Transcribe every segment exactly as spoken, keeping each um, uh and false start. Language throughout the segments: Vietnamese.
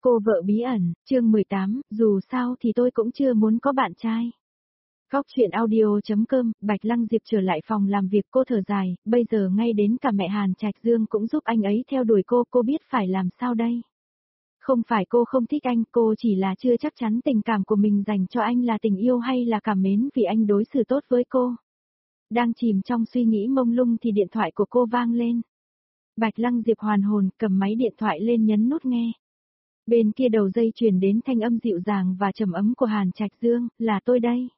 Cô vợ bí ẩn, chương mười tám, dù sao thì tôi cũng chưa muốn có bạn trai. Góc chuyện audio.com, Bạch Lăng Diệp trở lại phòng làm việc, cô thở dài, bây giờ ngay đến cả mẹ Hàn Trạch Dương cũng giúp anh ấy theo đuổi cô, cô biết phải làm sao đây? Không phải cô không thích anh, cô chỉ là chưa chắc chắn tình cảm của mình dành cho anh là tình yêu hay là cảm mến vì anh đối xử tốt với cô. Đang chìm trong suy nghĩ mông lung thì điện thoại của cô vang lên. Bạch Lăng Diệp hoàn hồn, cầm máy điện thoại lên nhấn nút nghe. Bên kia đầu dây truyền đến thanh âm dịu dàng và trầm ấm của Hàn Trạch Dương, là tôi đây.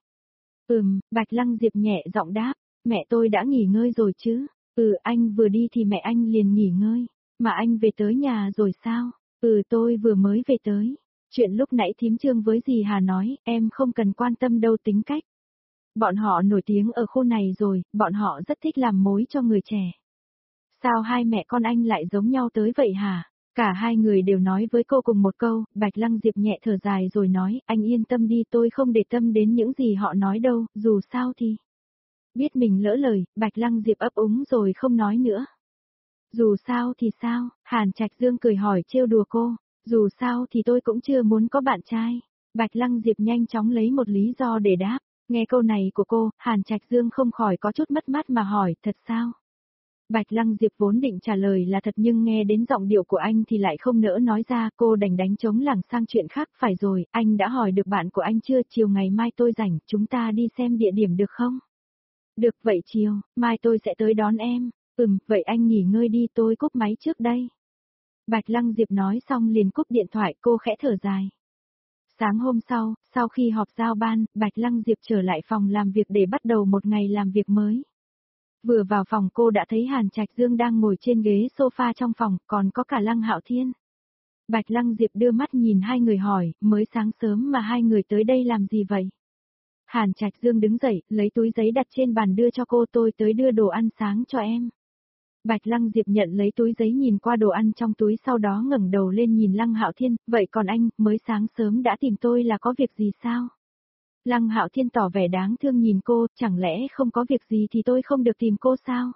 Ừm, Bạch Lăng Diệp nhẹ giọng đáp, mẹ tôi đã nghỉ ngơi rồi chứ? Ừ, anh vừa đi thì mẹ anh liền nghỉ ngơi. Mà anh về tới nhà rồi sao? Ừ, tôi vừa mới về tới. Chuyện lúc nãy thím Trương với dì Hà nói, em không cần quan tâm đâu, tính cách. Bọn họ nổi tiếng ở khu này rồi, bọn họ rất thích làm mối cho người trẻ. Sao hai mẹ con anh lại giống nhau tới vậy hả? Cả hai người đều nói với cô cùng một câu, Bạch Lăng Diệp nhẹ thở dài rồi nói, anh yên tâm đi, tôi không để tâm đến những gì họ nói đâu, dù sao thì. Biết mình lỡ lời, Bạch Lăng Diệp ấp úng rồi không nói nữa. Dù sao thì sao, Hàn Trạch Dương cười hỏi trêu đùa cô, dù sao thì tôi cũng chưa muốn có bạn trai. Bạch Lăng Diệp nhanh chóng lấy một lý do để đáp, nghe câu này của cô, Hàn Trạch Dương không khỏi có chút mất mát mà hỏi, thật sao? Bạch Lăng Diệp vốn định trả lời là thật nhưng nghe đến giọng điệu của anh thì lại không nỡ nói ra, cô đành đánh trống lảng sang chuyện khác. Phải rồi, anh đã hỏi được bạn của anh chưa, chiều ngày mai tôi rảnh, chúng ta đi xem địa điểm được không? Được, vậy chiều, mai tôi sẽ tới đón em. Ừm, vậy anh nghỉ ngơi đi, tôi cúp máy trước đây. Bạch Lăng Diệp nói xong liền cúp điện thoại, cô khẽ thở dài. Sáng hôm sau, sau khi họp giao ban, Bạch Lăng Diệp trở lại phòng làm việc để bắt đầu một ngày làm việc mới. Vừa vào phòng cô đã thấy Hàn Trạch Dương đang ngồi trên ghế sofa trong phòng, còn có cả Lăng Hạo Thiên. Bạch Lăng Diệp đưa mắt nhìn hai người hỏi, mới sáng sớm mà hai người tới đây làm gì vậy? Hàn Trạch Dương đứng dậy, lấy túi giấy đặt trên bàn đưa cho cô, tôi tới đưa đồ ăn sáng cho em. Bạch Lăng Diệp nhận lấy túi giấy nhìn qua đồ ăn trong túi, sau đó ngẩng đầu lên nhìn Lăng Hạo Thiên, vậy còn anh, mới sáng sớm đã tìm tôi là có việc gì sao? Lăng Hạo Thiên tỏ vẻ đáng thương nhìn cô, chẳng lẽ không có việc gì thì tôi không được tìm cô sao?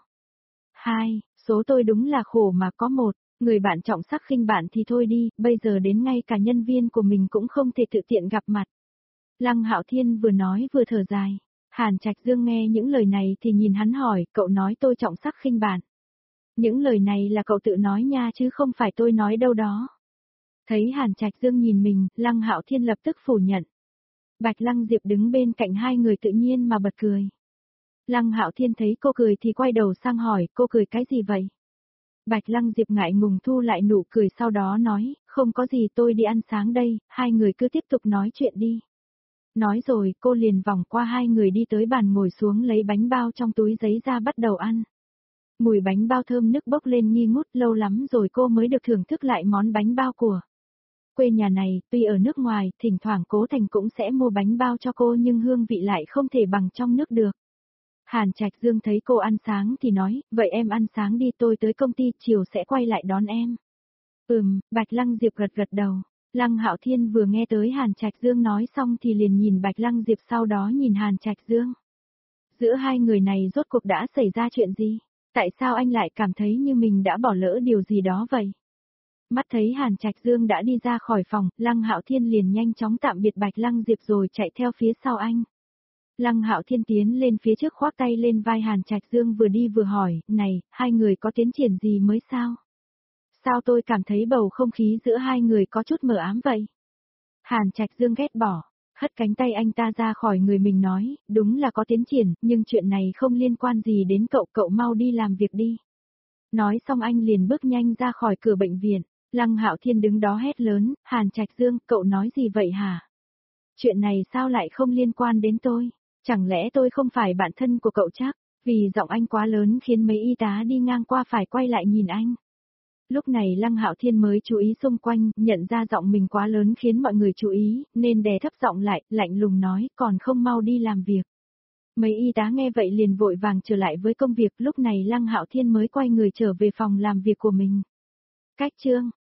Hai, số tôi đúng là khổ mà có một, người bạn trọng sắc khinh bạn thì thôi đi, bây giờ đến ngay cả nhân viên của mình cũng không thể tự tiện gặp mặt. Lăng Hạo Thiên vừa nói vừa thở dài. Hàn Trạch Dương nghe những lời này thì nhìn hắn hỏi, cậu nói tôi trọng sắc khinh bạn. Những lời này là cậu tự nói nha chứ không phải tôi nói đâu đó. Thấy Hàn Trạch Dương nhìn mình, Lăng Hạo Thiên lập tức phủ nhận. Bạch Lăng Diệp đứng bên cạnh hai người tự nhiên mà bật cười. Lăng Hạo Thiên thấy cô cười thì quay đầu sang hỏi, cô cười cái gì vậy? Bạch Lăng Diệp ngại ngùng thu lại nụ cười, sau đó nói, không có gì, tôi đi ăn sáng đây, hai người cứ tiếp tục nói chuyện đi. Nói rồi cô liền vòng qua hai người đi tới bàn ngồi xuống lấy bánh bao trong túi giấy ra bắt đầu ăn. Mùi bánh bao thơm nức bốc lên nghi ngút, lâu lắm rồi cô mới được thưởng thức lại món bánh bao của quê nhà này. Tuy ở nước ngoài, thỉnh thoảng Cố Thành cũng sẽ mua bánh bao cho cô nhưng hương vị lại không thể bằng trong nước được. Hàn Trạch Dương thấy cô ăn sáng thì nói, vậy em ăn sáng đi, tôi tới công ty, chiều sẽ quay lại đón em. Ừm, Bạch Lăng Diệp gật gật đầu. Lăng Hạo Thiên vừa nghe tới Hàn Trạch Dương nói xong thì liền nhìn Bạch Lăng Diệp, sau đó nhìn Hàn Trạch Dương. Giữa hai người này rốt cuộc đã xảy ra chuyện gì? Tại sao anh lại cảm thấy như mình đã bỏ lỡ điều gì đó vậy? Mắt thấy Hàn Trạch Dương đã đi ra khỏi phòng, Lăng Hạo Thiên liền nhanh chóng tạm biệt Bạch Lăng Diệp rồi chạy theo phía sau anh. Lăng Hạo Thiên tiến lên phía trước khoác tay lên vai Hàn Trạch Dương vừa đi vừa hỏi, này, hai người có tiến triển gì mới sao? Sao tôi cảm thấy bầu không khí giữa hai người có chút mờ ám vậy? Hàn Trạch Dương ghét bỏ, hất cánh tay anh ta ra khỏi người mình nói, đúng là có tiến triển, nhưng chuyện này không liên quan gì đến cậu, cậu mau đi làm việc đi. Nói xong anh liền bước nhanh ra khỏi cửa bệnh viện. Lăng Hạo Thiên đứng đó hét lớn, Hàn Trạch Dương, cậu nói gì vậy hả? Chuyện này sao lại không liên quan đến tôi? Chẳng lẽ tôi không phải bạn thân của cậu chắc? Vì giọng anh quá lớn khiến mấy y tá đi ngang qua phải quay lại nhìn anh. Lúc này Lăng Hạo Thiên mới chú ý xung quanh, nhận ra giọng mình quá lớn khiến mọi người chú ý, nên đè thấp giọng lại, lạnh lùng nói, còn không mau đi làm việc. Mấy y tá nghe vậy liền vội vàng trở lại với công việc, lúc này Lăng Hạo Thiên mới quay người trở về phòng làm việc của mình. Cách chương